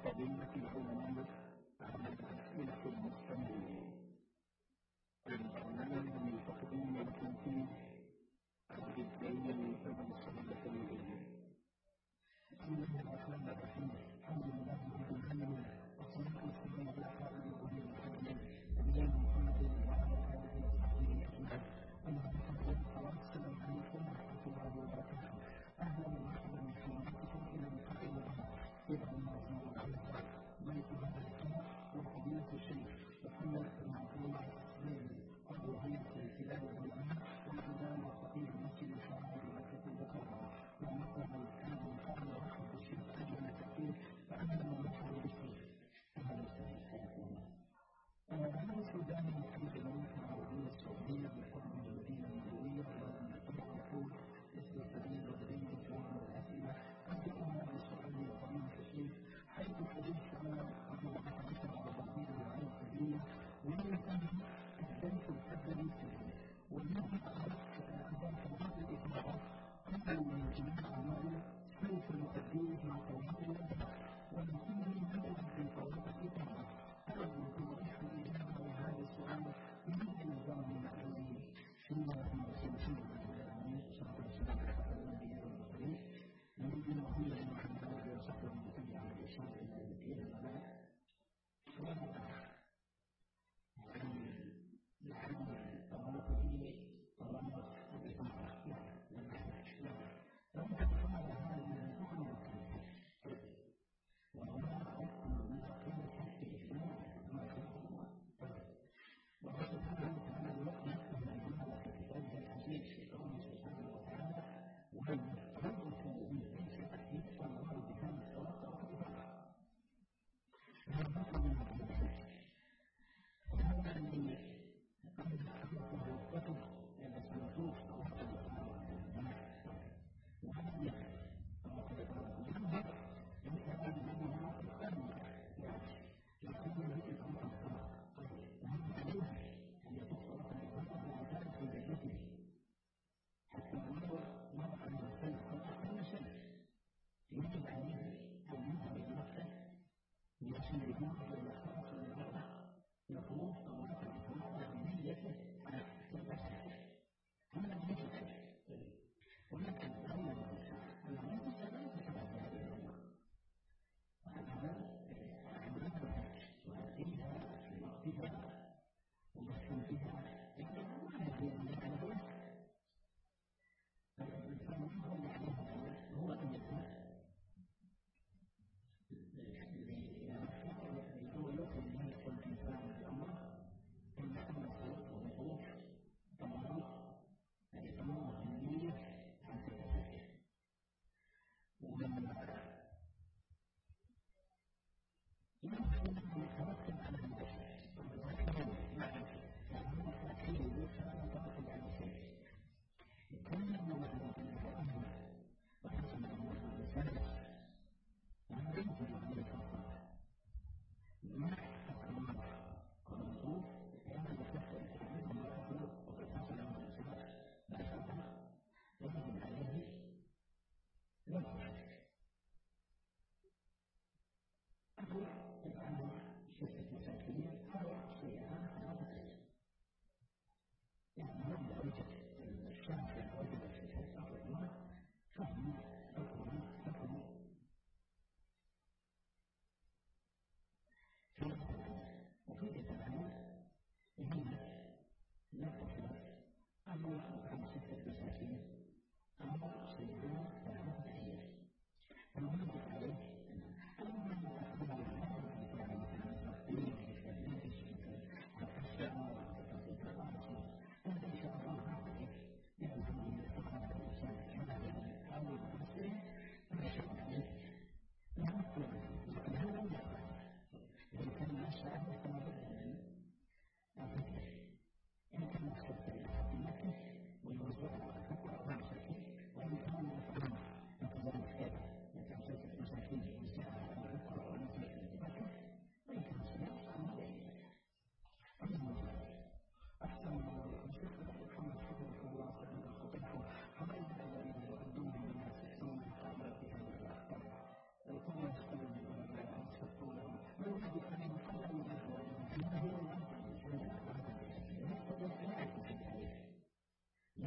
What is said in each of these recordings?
فضيلة العلماء على أسئلة المستمعين. البرنامج بتقديم التنفيذ عبد الكريم أبو صلة العلم. بسم الله الرحمن الرحيم. الحمد لله رب العالمين، والصلاة والسلام على خاتم النبيين المرسلين نبينا محمد وعلى آله وصحبه أجمعين. أما بعد السلام عليكم ورحمة الله وبركاته. أهلا ومرحبا بحضراتكم إلى لقاء يدعو الله سبحانه وتعالى ضيف هذا اللقاء هو فضيلة الشيخ محمد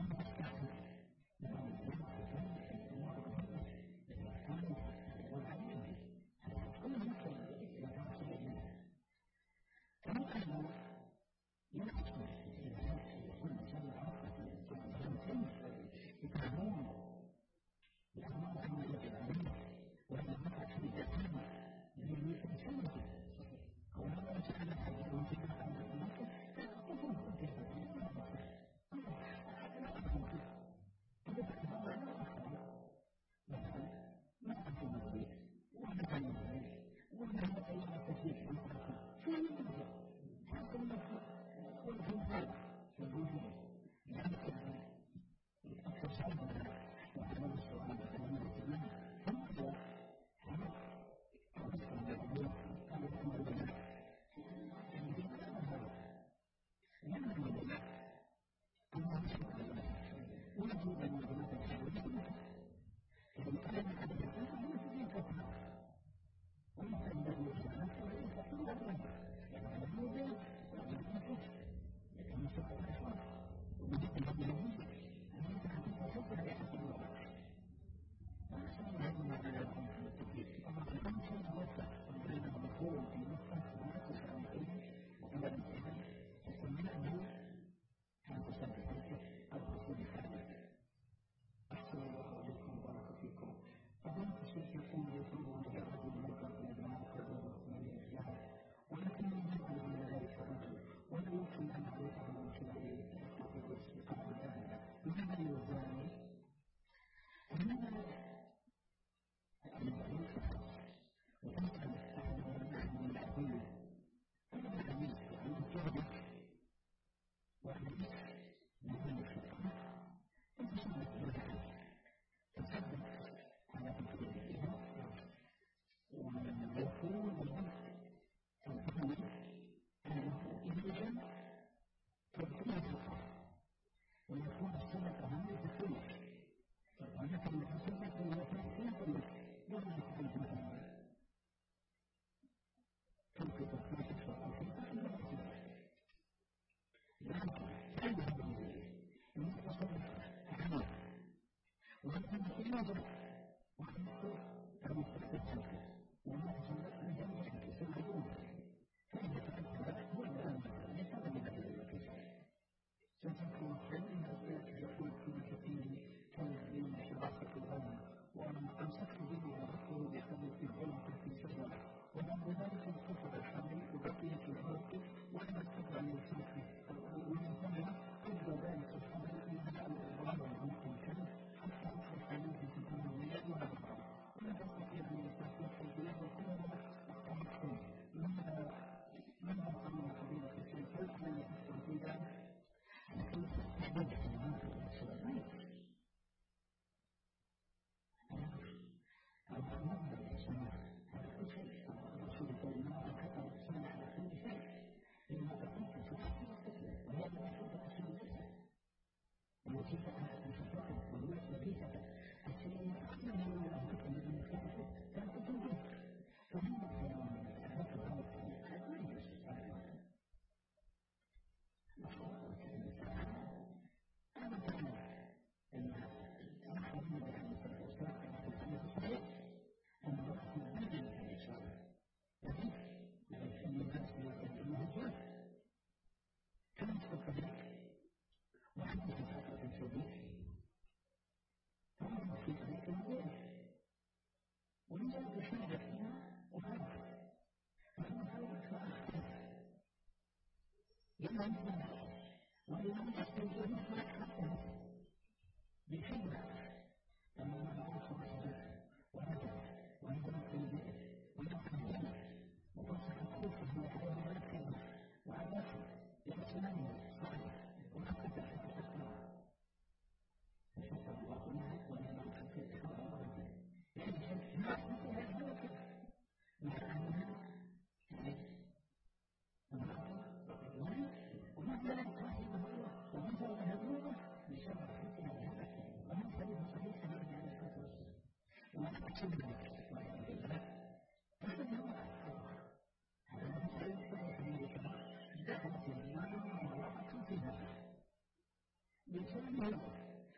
Thank you.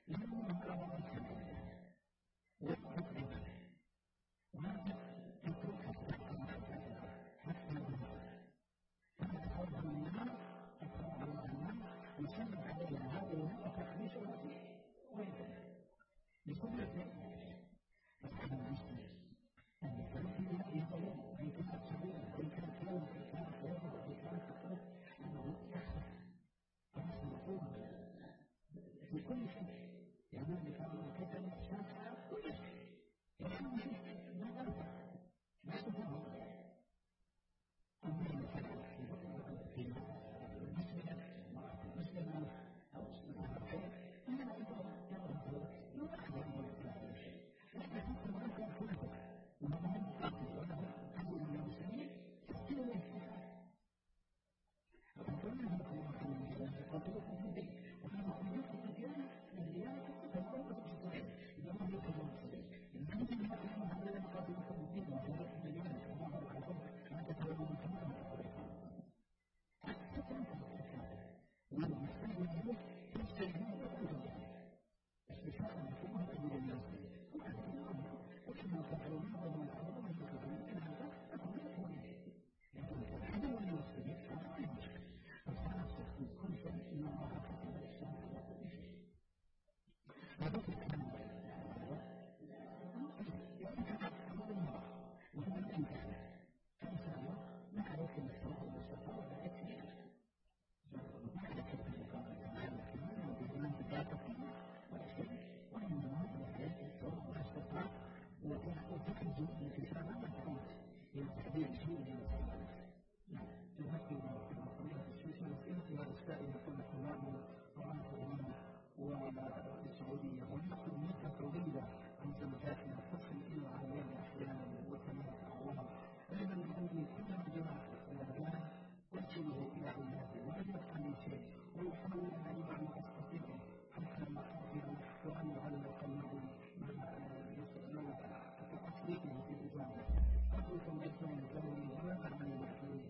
لأنه على السبيل والتقريب وهذا تترك الصحة حتى فأتخذ الناس يسمى عليها هذا الوقت بسرعة بكل ذلك فكان المسلم أن يكون في يقولون إن كانت صغيرة إن كانت يوم إن كانت يوم إن كانت تقول أنه يحصل فمسلم في كل شيء يقول لك أنه كتب شاسعة يحصل فيه ما أرضى ما تفهم أما يفعل في مسلم أو مسلم والسعودية ونحن مدة طويلة عن زوجاتنا تصل إلى عامين أحيانا وثلاثة أعوام أيضا يقول كلما جمع الأبناء أرسله إلى أولاده ولا يبقى من شيء ويحاول أن يجعل أستطيعه حتى ما أقدر وأن يعلق الذي يستطيع تأثيره في الإجابة أقول الإنسان الدولي لا تعمل المحلول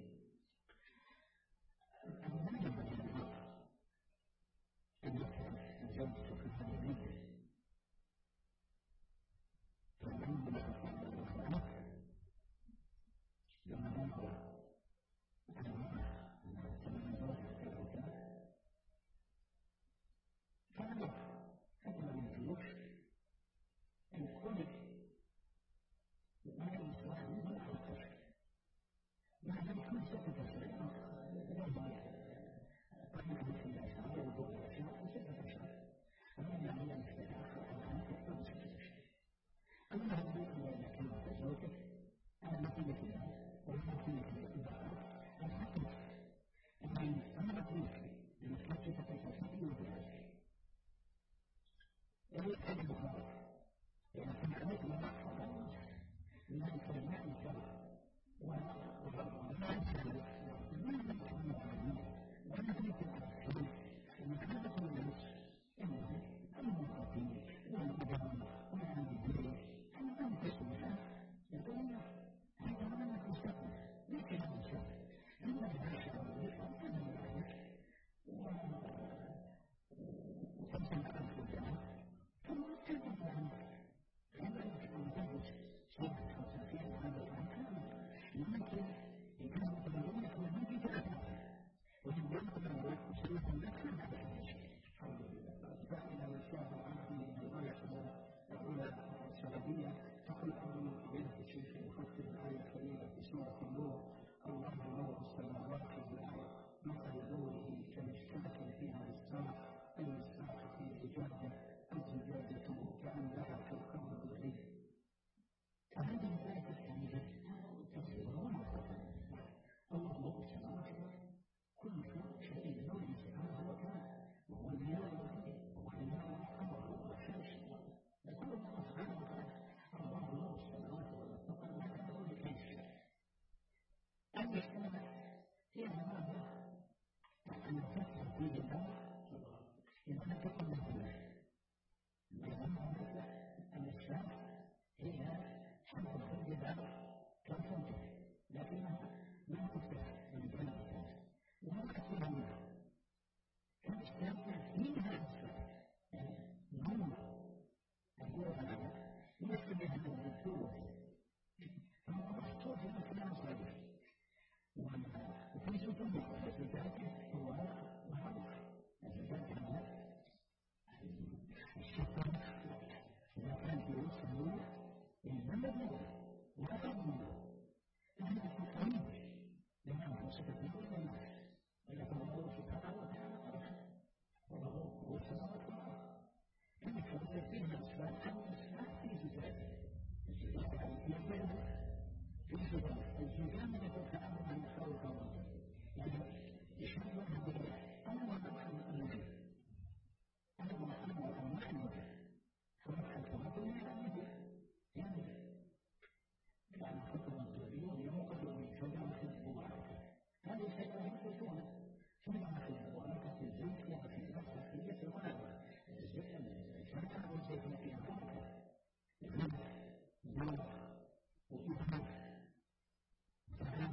تبلغ ولا تبلغ أنت تقريب لأنه ستكون الناس ولكن الله سبحانه وتعالى وله السماوات والأرض كما ثبت فيه الإسلام أن الإسلام في زجاجة الزجاجة التي تتعامل مع الخلق يعني يشمل هذه أول مرحلة الأمر أول مرحلة المحمد فمرحلة المحمد يعني خطوة الدولية يوقف من شجرة المباركة هذه الشجرة يمكن شجرة المباركة في الزيت وفي النفس في الغابة الشجرة والزيت في الغابة نور وإبهام سلام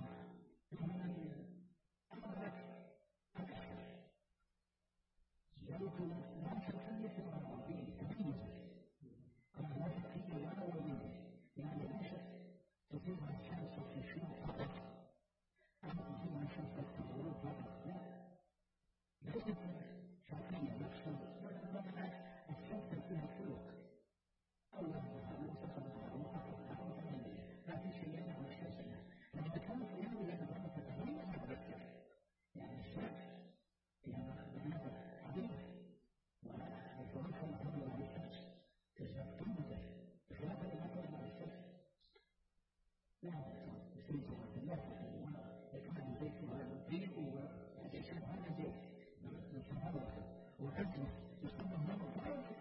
زيت لا شكية في الغربية تميز لا شكية ولا وليه يعني لا شك تطير الشمس في شيء فقط أما تطير الشمس في الغروب فقط لا ليست شرقية مقصودة ولكن الشمس فيها خلق أول ما وصفنا ما في شيء يمنع الشمس لما كانت في هذه الأماكن تتغير مبكر يعني الشمس هي مناظر عظيمة والفرصة الأولى للشمس تشبه قمة بخلاف الأماكن مع الشمس لا يستيقظ في الله يكون البيت والدين ويشهد هذا البيت والشهادة والأجل يكون الله تعالى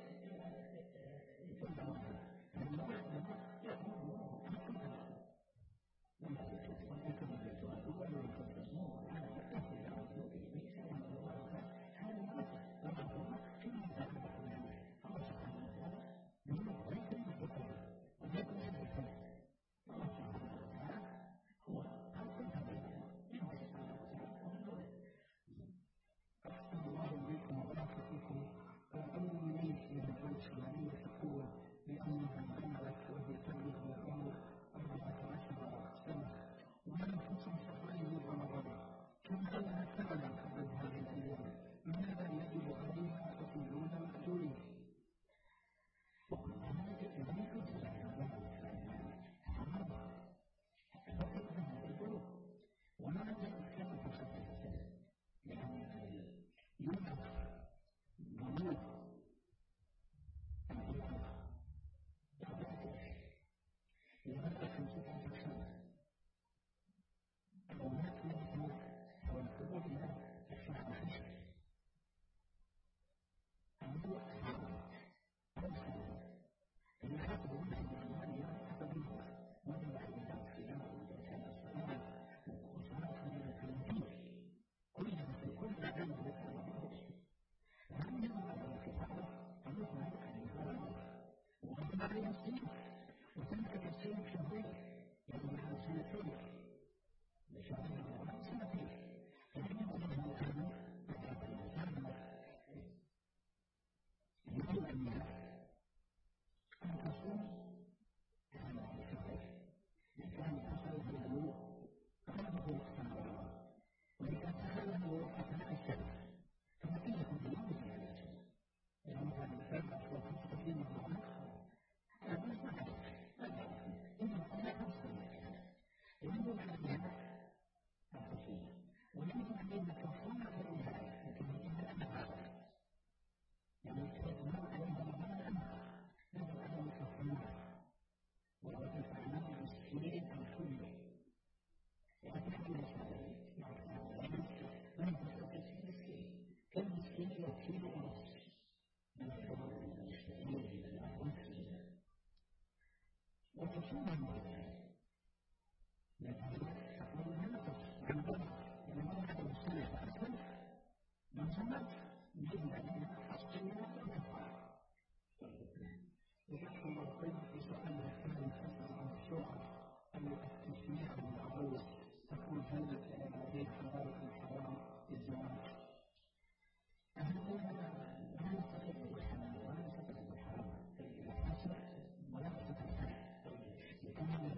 وتمسك السيد في البيت يعني عن سنتين لشهر سنتين فلم يكن كان يقول الناس أن تصوم على الفطر لكان أصل النور قلبه السماوات ولكان تخلل أثناء السبت فنتيجة اليوم في السبت لأن هذا الفرق والتقديم الرحمة يجب علينا التصوير ويجب علينا تصوير الرجال لكن يجب أن نفعل يعني يجب علينا الأمر يجب علينا تصوير ويجب علينا المسكين الكل وأتحدث مسألة من تستطيع المسكين كالمسكين يكيل ونص من الحضور المسكين وتصوير المسكين لكن تقول ننقص عن ذلك لما نحن نصلي فأصلا من صلت يجب علينا الصلاة والكفارة وذكر الله الطيب في سؤال الثاني فصل عن الشرع أن التسمية بالمعروف تكون هلة بين حضارة الحرام الزواج لا نستطيع بالحلال ولا نستطيع بالحرام الحسن ولا نستطيع بالحرام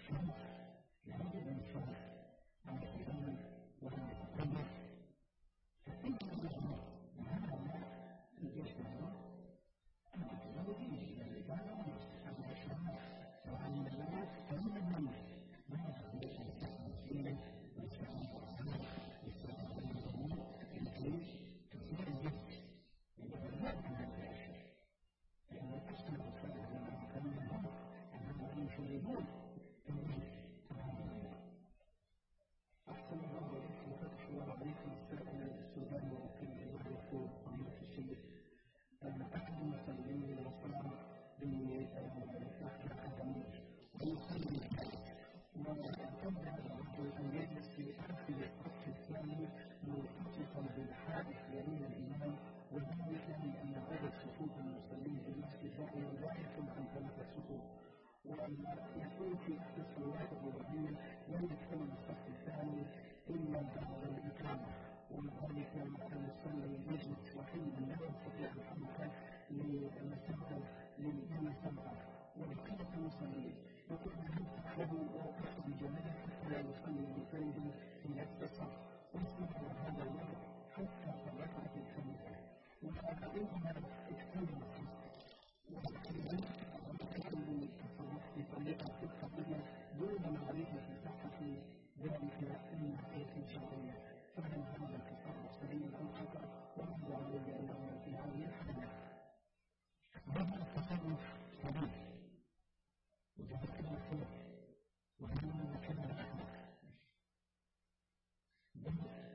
الشمس لابد من الصبر على التأمل وعلى التقدم فإن الله هذا الجيش العظيم المتزوجين الرجال على الشمس وعلى البنات فمن الناس ما يخرج المسلمين ويستعمل الأعمال ويستعمل المسلمين لكي تثير الجسد لأنه من الأشياء لأن الأصل الصلاة على كلمة أنهم يشربون أحسن الله عليكم وفتح الله عليكم السائل السوداني وكل الله يقول قضية الشيخ أحد المسلمين وصار بأخلاق الجميل ويصلي وتبدأ الرجل أن يجلس في آخر الصف الثاني متصلا بالحادث يمين الإمام وذلك لأن عدد صفوف المصلين في المسجد دائما لا يكون عن 3 صفوف ويكون في أحد الصلوات الرباعية لم يكتمل الصف الثاني إلا بعد الإقامة ولذلك المصلي يجلس وحيدا لا يستطيع الحركة لمسافة لما سبقه وبقية المصلين يقول هل تأخذ وأخذ بجانبه حتى لا يصلي بفرد في نفس الصف واستمر هذا الوضع حتى الركعة الخامسة وإنها اكتمل وتقريبا الرجل تصرف بطريقة تستقيم دون معرفة صحة ذلك الناحية الشرعية فهل هذا التصرف سليم أو خطأ وماذا عليه أن نعمل في هذه الحالة؟ هذا التصرف سليم وذلك الخير وهذا ما كان الأخلاق بل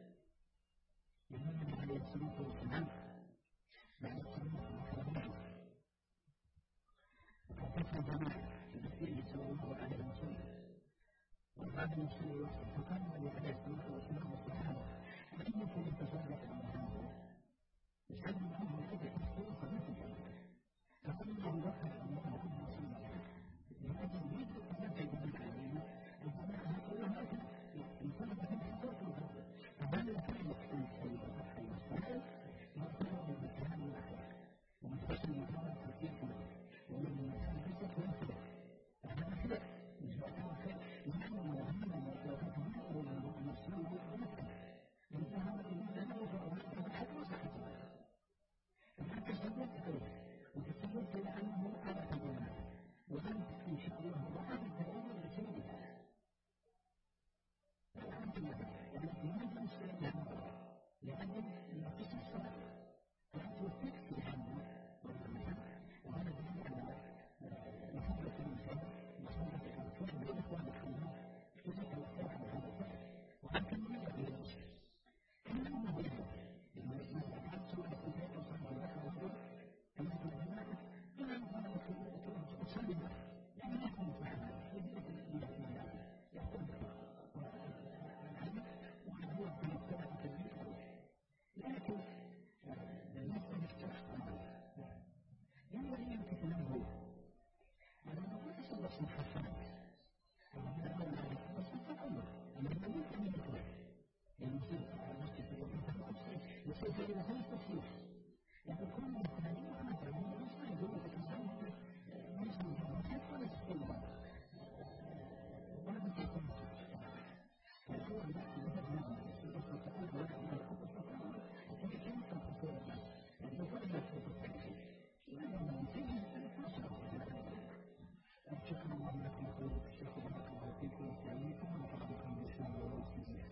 ينبغي على السلوك والسلام مع السلوك والسلام وقفتنا جماعة في النبي صلى الله عليه وسلم وبعد المسلمين فقال لي عليه الصلاة والسلام والصحابة أنكم يتصدق على هذا يسأل الله من أجل الصلاة صلاة الجماعة فقال الله وفق الله كل مسلم لأجل يجب أن يجب علينا الجماعة كلها يصلي بهم صوت الغرب فبال الكلمة تكون سيدة الحي والسلام يصلي بالكلام والأخلاق ومستشفى المجال تركيزنا ومن المسائل جزء وانتبه هذا خير مش وقتها خير لأنه مهمة وتتمنى المسلم بالأمثل لأن هذا الإنسان لا يفعل هذا حتى وصحته فأنت سويت خير وتصورت لأنه على تجربة وأنت إن شاء الله وأنت تتعلم لسيدها فأنت ولكن لماذا نستعد هذا؟ لأن القصة الصلاة فأنت وفقت الحمد وهذا دليل على محبة الإنسان محبة الأطفال بالإخوان الحمد كذلك الأطفال على هذا الفعل وهذا كان يجب إلى المسلم كان يوم بيها لما أفعل سورة الكتاب وصلت البحر والرجل كما في الجماعة إلا أن أصلي يعني لا يكون فعلا يجب أن يحتاج وهو في السنة كبيرة لكن بالنسبة للشخص ينبغي أن تتنبه على أنه ليس بس محسنات وهذا ما بس التطور لما يمكن أن يكون المسير على نفسه يصير إلى هذا التصوير